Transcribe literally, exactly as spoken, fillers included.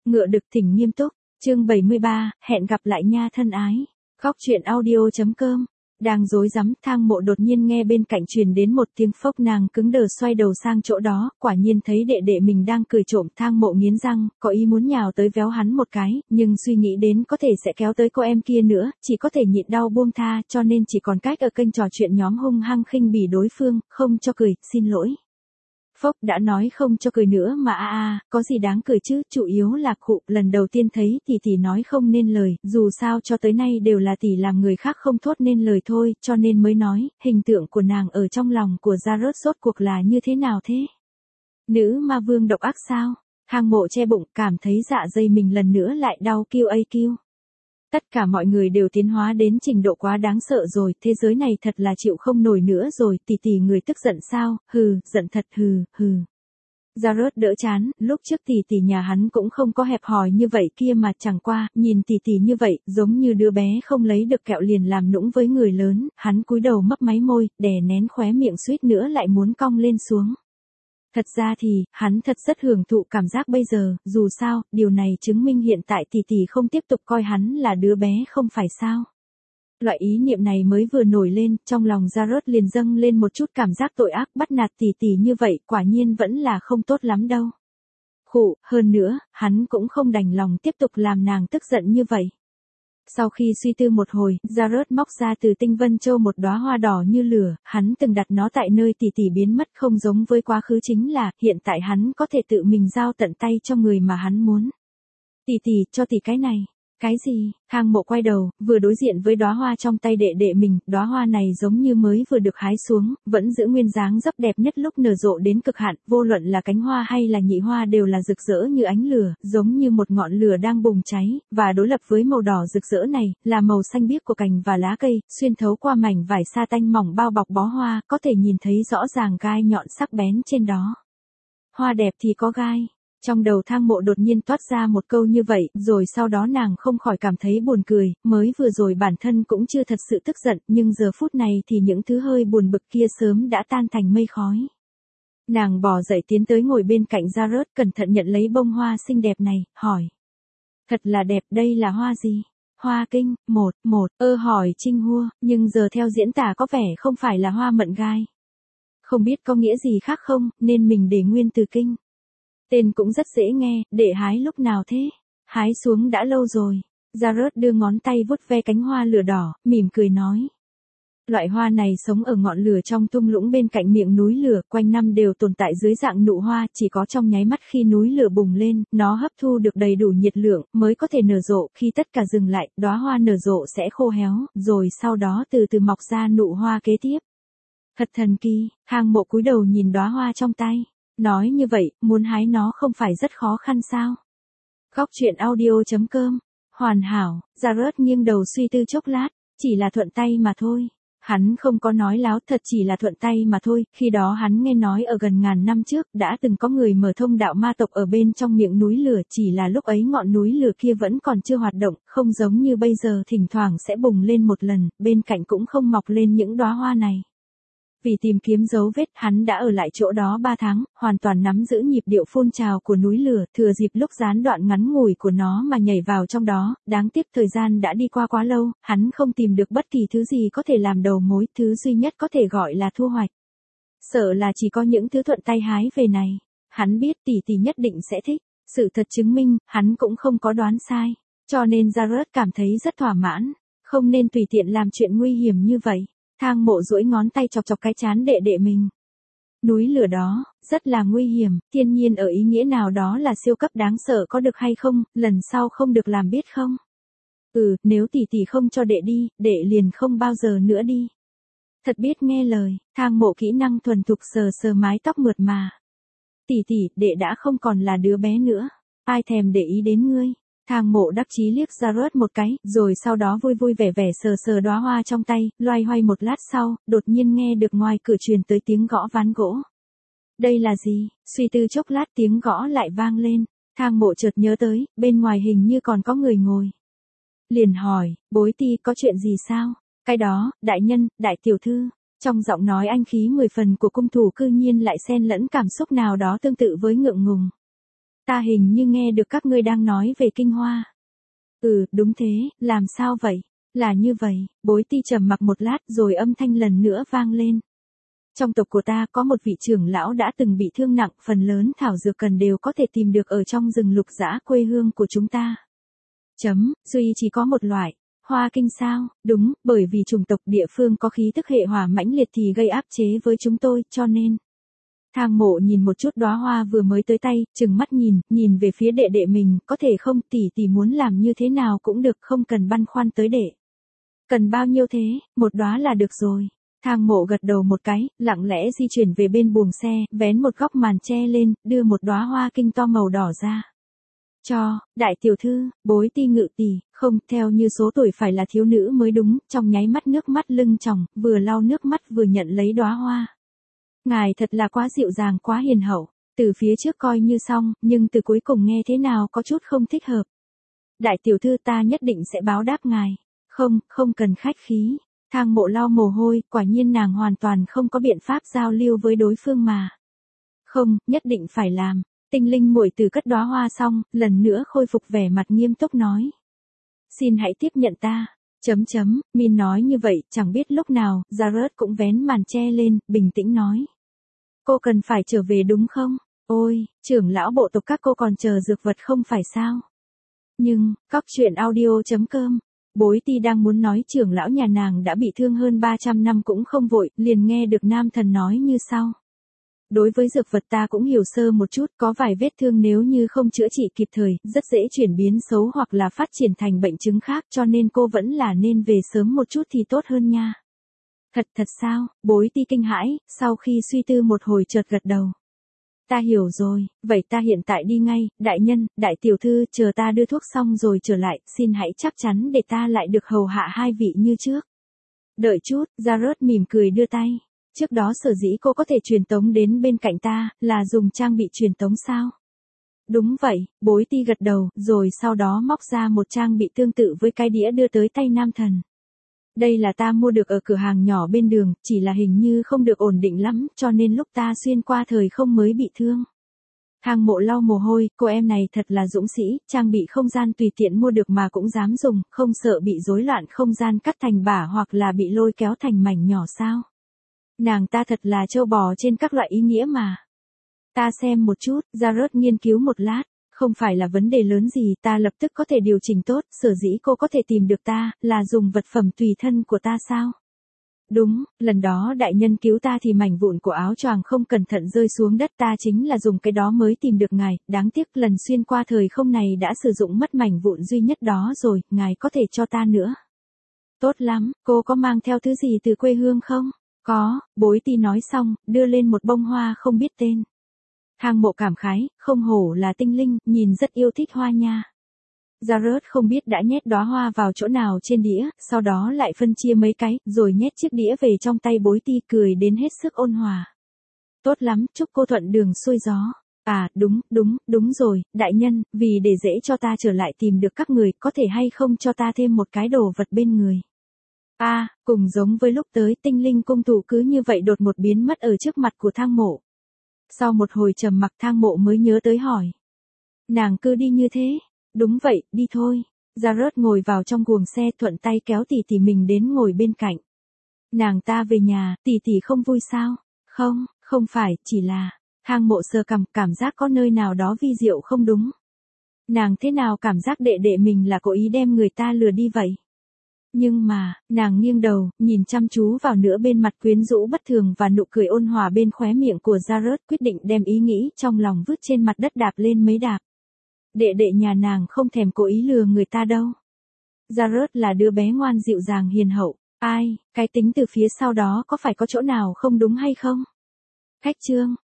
Ngựa đực thỉnh nghiêm túc, chương bảy mươi ba, hẹn gặp lại nha thân ái. Góc truyện audio chấm com. Đang rối rắm, Thang Mộ đột nhiên nghe bên cạnh truyền đến một tiếng phốc, nàng cứng đờ xoay đầu sang chỗ đó, quả nhiên thấy đệ đệ mình đang cười trộm. Thang Mộ nghiến răng, có ý muốn nhào tới véo hắn một cái, nhưng suy nghĩ đến có thể sẽ kéo tới cô em kia nữa, chỉ có thể nhịn đau buông tha, cho nên chỉ còn cách ở kênh trò chuyện nhóm hung hăng khinh bỉ đối phương, không cho cười, xin lỗi. Phốc, đã nói không cho cười nữa mà a a, có gì đáng cười chứ, chủ yếu là khụ, lần đầu tiên thấy tỷ tỷ nói không nên lời, dù sao cho tới nay đều là tỷ làm người khác không thốt nên lời thôi, cho nên mới nói, hình tượng của nàng ở trong lòng của Jared rốt cuộc là như thế nào thế? Nữ ma vương độc ác sao? Thang Mộ che bụng, cảm thấy dạ dày mình lần nữa lại đau kêu a kêu. Tất cả mọi người đều tiến hóa đến trình độ quá đáng sợ rồi, thế giới này thật là chịu không nổi nữa rồi, tỷ tỷ người tức giận sao, hừ, giận thật hừ, hừ. Jared đỡ chán, lúc trước tỷ tỷ nhà hắn cũng không có hẹp hòi như vậy kia mà, chẳng qua, nhìn tỷ tỷ như vậy, giống như đứa bé không lấy được kẹo liền làm nũng với người lớn, hắn cúi đầu mấp máy môi, đè nén khóe miệng suýt nữa lại muốn cong lên xuống. Thật ra thì, hắn thật rất hưởng thụ cảm giác bây giờ, dù sao, điều này chứng minh hiện tại tỷ tỷ không tiếp tục coi hắn là đứa bé không phải sao. Loại ý niệm này mới vừa nổi lên, trong lòng Jared liền dâng lên một chút cảm giác tội ác, bắt nạt tỷ tỷ như vậy, quả nhiên vẫn là không tốt lắm đâu. Khụ, hơn nữa, hắn cũng không đành lòng tiếp tục làm nàng tức giận như vậy. Sau khi suy tư một hồi, Jared móc ra từ Tinh Vân Châu một đóa hoa đỏ như lửa, hắn từng đặt nó tại nơi tỷ tỷ biến mất, không giống với quá khứ chính là, hiện tại hắn có thể tự mình giao tận tay cho người mà hắn muốn. Tỷ tỷ, cho tỷ cái này. Cái gì? Thang Mộ quay đầu, vừa đối diện với đóa hoa trong tay đệ đệ mình, đóa hoa này giống như mới vừa được hái xuống, vẫn giữ nguyên dáng dấp đẹp nhất lúc nở rộ đến cực hạn, vô luận là cánh hoa hay là nhị hoa đều là rực rỡ như ánh lửa, giống như một ngọn lửa đang bùng cháy, và đối lập với màu đỏ rực rỡ này, là màu xanh biếc của cành và lá cây, xuyên thấu qua mảnh vải sa tanh mỏng bao bọc bó hoa, có thể nhìn thấy rõ ràng gai nhọn sắc bén trên đó. Hoa đẹp thì có gai. Trong đầu Thang Mộ đột nhiên toát ra một câu như vậy, rồi sau đó nàng không khỏi cảm thấy buồn cười, mới vừa rồi bản thân cũng chưa thật sự tức giận, nhưng giờ phút này thì những thứ hơi buồn bực kia sớm đã tan thành mây khói. Nàng bò dậy tiến tới ngồi bên cạnh Jared, cẩn thận nhận lấy bông hoa xinh đẹp này, hỏi. Thật là đẹp, đây là hoa gì? Hoa kinh, một, một, ơ hỏi Trinh Hua, nhưng giờ theo diễn tả có vẻ không phải là hoa mận gai. Không biết có nghĩa gì khác không, nên mình để nguyên từ kinh. Tên cũng rất dễ nghe, để hái lúc nào thế? Hái xuống đã lâu rồi. Jared đưa ngón tay vuốt ve cánh hoa lửa đỏ, mỉm cười nói. Loại hoa này sống ở ngọn lửa trong thung lũng bên cạnh miệng núi lửa, quanh năm đều tồn tại dưới dạng nụ hoa, chỉ có trong nháy mắt khi núi lửa bùng lên, nó hấp thu được đầy đủ nhiệt lượng, mới có thể nở rộ, khi tất cả dừng lại, đóa hoa nở rộ sẽ khô héo, rồi sau đó từ từ mọc ra nụ hoa kế tiếp. Thật thần kỳ, Thang Mộ cúi đầu nhìn đóa hoa trong tay. Nói như vậy, muốn hái nó không phải rất khó khăn sao? Góc truyện audio chấm com. Hoàn hảo, Jared nghiêng đầu suy tư chốc lát, chỉ là thuận tay mà thôi. Hắn không có nói láo, thật chỉ là thuận tay mà thôi, khi đó hắn nghe nói ở gần ngàn năm trước, đã từng có người mở thông đạo ma tộc ở bên trong miệng núi lửa, chỉ là lúc ấy ngọn núi lửa kia vẫn còn chưa hoạt động, không giống như bây giờ thỉnh thoảng sẽ bùng lên một lần, bên cạnh cũng không mọc lên những đóa hoa này. Vì tìm kiếm dấu vết, hắn đã ở lại chỗ đó ba tháng, hoàn toàn nắm giữ nhịp điệu phun trào của núi lửa, thừa dịp lúc gián đoạn ngắn ngủi của nó mà nhảy vào trong đó, đáng tiếc thời gian đã đi qua quá lâu, hắn không tìm được bất kỳ thứ gì có thể làm đầu mối, thứ duy nhất có thể gọi là thu hoạch. Sợ là chỉ có những thứ thuận tay hái về này. Hắn biết tỷ tỷ nhất định sẽ thích, sự thật chứng minh, hắn cũng không có đoán sai, cho nên Jared cảm thấy rất thỏa mãn, không nên tùy tiện làm chuyện nguy hiểm như vậy. Thang Mộ duỗi ngón tay chọc chọc cái trán đệ đệ mình. Núi lửa đó, rất là nguy hiểm, thiên nhiên ở ý nghĩa nào đó là siêu cấp đáng sợ có được hay không, lần sau không được làm biết không? Ừ, nếu tỷ tỷ không cho đệ đi, đệ liền không bao giờ nữa đi. Thật biết nghe lời, Thang Mộ kỹ năng thuần thục sờ sờ mái tóc mượt mà. Tỷ tỷ, đệ đã không còn là đứa bé nữa, ai thèm để ý đến ngươi. Thang Mộ đắc chí liếc Jared một cái, rồi sau đó vui vui vẻ vẻ sờ sờ đóa hoa trong tay, loay hoay một lát sau, đột nhiên nghe được ngoài cửa truyền tới tiếng gõ ván gỗ. Đây là gì? Suy tư chốc lát tiếng gõ lại vang lên, Thang Mộ chợt nhớ tới, bên ngoài hình như còn có người ngồi. Liền hỏi, bối ti có chuyện gì sao? Cái đó, đại nhân, đại tiểu thư. Trong giọng nói anh khí mười phần của cung thủ cư nhiên lại xen lẫn cảm xúc nào đó tương tự với ngượng ngùng. Ta hình như nghe được các ngươi đang nói về Kinh Hoa. Ừ, đúng thế, làm sao vậy? Là như vậy, Bối Ti trầm mặc một lát rồi âm thanh lần nữa vang lên. Trong tộc của ta có một vị trưởng lão đã từng bị thương nặng, phần lớn thảo dược cần đều có thể tìm được ở trong rừng lục dã quê hương của chúng ta. Chấm, duy chỉ có một loại. Hoa kinh sao? Đúng, bởi vì chủng tộc địa phương có khí tức hệ hỏa mãnh liệt thì gây áp chế với chúng tôi, cho nên. Thang Mộ nhìn một chút đóa hoa vừa mới tới tay, chừng mắt nhìn, nhìn về phía đệ đệ mình, có thể không, tỷ tỷ muốn làm như thế nào cũng được, không cần băn khoăn tới đệ. Cần bao nhiêu thế, một đóa là được rồi. Thang Mộ gật đầu một cái, lặng lẽ di chuyển về bên buồng xe, vén một góc màn che lên, đưa một đóa hoa kinh to màu đỏ ra. Cho, đại tiểu thư, Bối Ti ngự tỷ, không, theo như số tuổi phải là thiếu nữ mới đúng, trong nháy mắt nước mắt lưng tròng, vừa lau nước mắt vừa nhận lấy đóa hoa. Ngài thật là quá dịu dàng, quá hiền hậu, từ phía trước coi như xong, nhưng từ cuối cùng nghe thế nào có chút không thích hợp. Đại tiểu thư ta nhất định sẽ báo đáp ngài. Không, không cần khách khí. Thang Mộ lau mồ hôi, quả nhiên nàng hoàn toàn không có biện pháp giao lưu với đối phương mà. Không, nhất định phải làm. Tinh Linh muội tử cất đóa hoa xong, lần nữa khôi phục vẻ mặt nghiêm túc nói. Xin hãy tiếp nhận ta. Chấm chấm, Min nói như vậy, chẳng biết lúc nào, Jared cũng vén màn che lên, bình tĩnh nói. Cô cần phải trở về đúng không? Ôi, trưởng lão bộ tộc các cô còn chờ dược vật không phải sao? Nhưng, cóc truyện audio chấm com. Bối Ti đang muốn nói trưởng lão nhà nàng đã bị thương hơn ba trăm năm cũng không vội, liền nghe được nam thần nói như sau. Đối với dược vật ta cũng hiểu sơ một chút, có vài vết thương nếu như không chữa trị kịp thời, rất dễ chuyển biến xấu hoặc là phát triển thành bệnh chứng khác, cho nên cô vẫn là nên về sớm một chút thì tốt hơn nha. Thật thật sao? Bối Ti kinh hãi, sau khi suy tư một hồi chợt gật đầu. Ta hiểu rồi, vậy ta hiện tại đi ngay, đại nhân, đại tiểu thư, chờ ta đưa thuốc xong rồi trở lại, xin hãy chắc chắn để ta lại được hầu hạ hai vị như trước. Đợi chút, Jared mỉm cười đưa tay. Trước đó sở dĩ cô có thể truyền tống đến bên cạnh ta, là dùng trang bị truyền tống sao? Đúng vậy, Bối Ti gật đầu, rồi sau đó móc ra một trang bị tương tự với cái đĩa đưa tới tay nam thần. Đây là ta mua được ở cửa hàng nhỏ bên đường, chỉ là hình như không được ổn định lắm, cho nên lúc ta xuyên qua thời không mới bị thương. Thang Mộ lau mồ hôi, cô em này thật là dũng sĩ, trang bị không gian tùy tiện mua được mà cũng dám dùng, không sợ bị rối loạn không gian cắt thành bả hoặc là bị lôi kéo thành mảnh nhỏ sao. Nàng ta thật là trâu bò trên các loại ý nghĩa mà. Ta xem một chút, Jared nghiên cứu một lát. Không phải là vấn đề lớn gì, ta lập tức có thể điều chỉnh tốt, sở dĩ cô có thể tìm được ta, là dùng vật phẩm tùy thân của ta sao? Đúng, lần đó đại nhân cứu ta thì mảnh vụn của áo choàng không cẩn thận rơi xuống đất, ta chính là dùng cái đó mới tìm được ngài, đáng tiếc lần xuyên qua thời không này đã sử dụng mất mảnh vụn duy nhất đó rồi, ngài có thể cho ta nữa. Tốt lắm, cô có mang theo thứ gì từ quê hương không? Có, Bối Ti nói xong, đưa lên một bông hoa không biết tên. Thang Mộ cảm khái, không hổ là tinh linh, nhìn rất yêu thích hoa nha. Jared không biết đã nhét đóa hoa vào chỗ nào trên đĩa, sau đó lại phân chia mấy cái, rồi nhét chiếc đĩa về trong tay Bối Ti, cười đến hết sức ôn hòa. Tốt lắm, chúc cô thuận đường xuôi gió. À, đúng, đúng, đúng rồi, đại nhân, vì để dễ cho ta trở lại tìm được các người, có thể hay không cho ta thêm một cái đồ vật bên người. À, cùng giống với lúc tới, tinh linh cung thủ cứ như vậy đột một biến mất ở trước mặt của Thang Mộ. Sau một hồi trầm mặc Thang Mộ mới nhớ tới hỏi. Nàng cứ đi như thế. Đúng vậy, đi thôi. Jared ngồi vào trong guồng xe thuận tay kéo tỷ tỷ mình đến ngồi bên cạnh. Nàng ta về nhà, tỷ tỷ không vui sao? Không, không phải, chỉ là. Thang Mộ sờ cằm, cảm giác có nơi nào đó vi diệu không đúng. Nàng thế nào cảm giác đệ đệ mình là cố ý đem người ta lừa đi vậy? Nhưng mà, nàng nghiêng đầu, nhìn chăm chú vào nửa bên mặt quyến rũ bất thường và nụ cười ôn hòa bên khóe miệng của Jared, quyết định đem ý nghĩ trong lòng vứt trên mặt đất đạp lên mấy đạp. Đệ đệ nhà nàng không thèm cố ý lừa người ta đâu. Jared là đứa bé ngoan dịu dàng hiền hậu. Ai, cái tính từ phía sau đó có phải có chỗ nào không đúng hay không? Khách trương,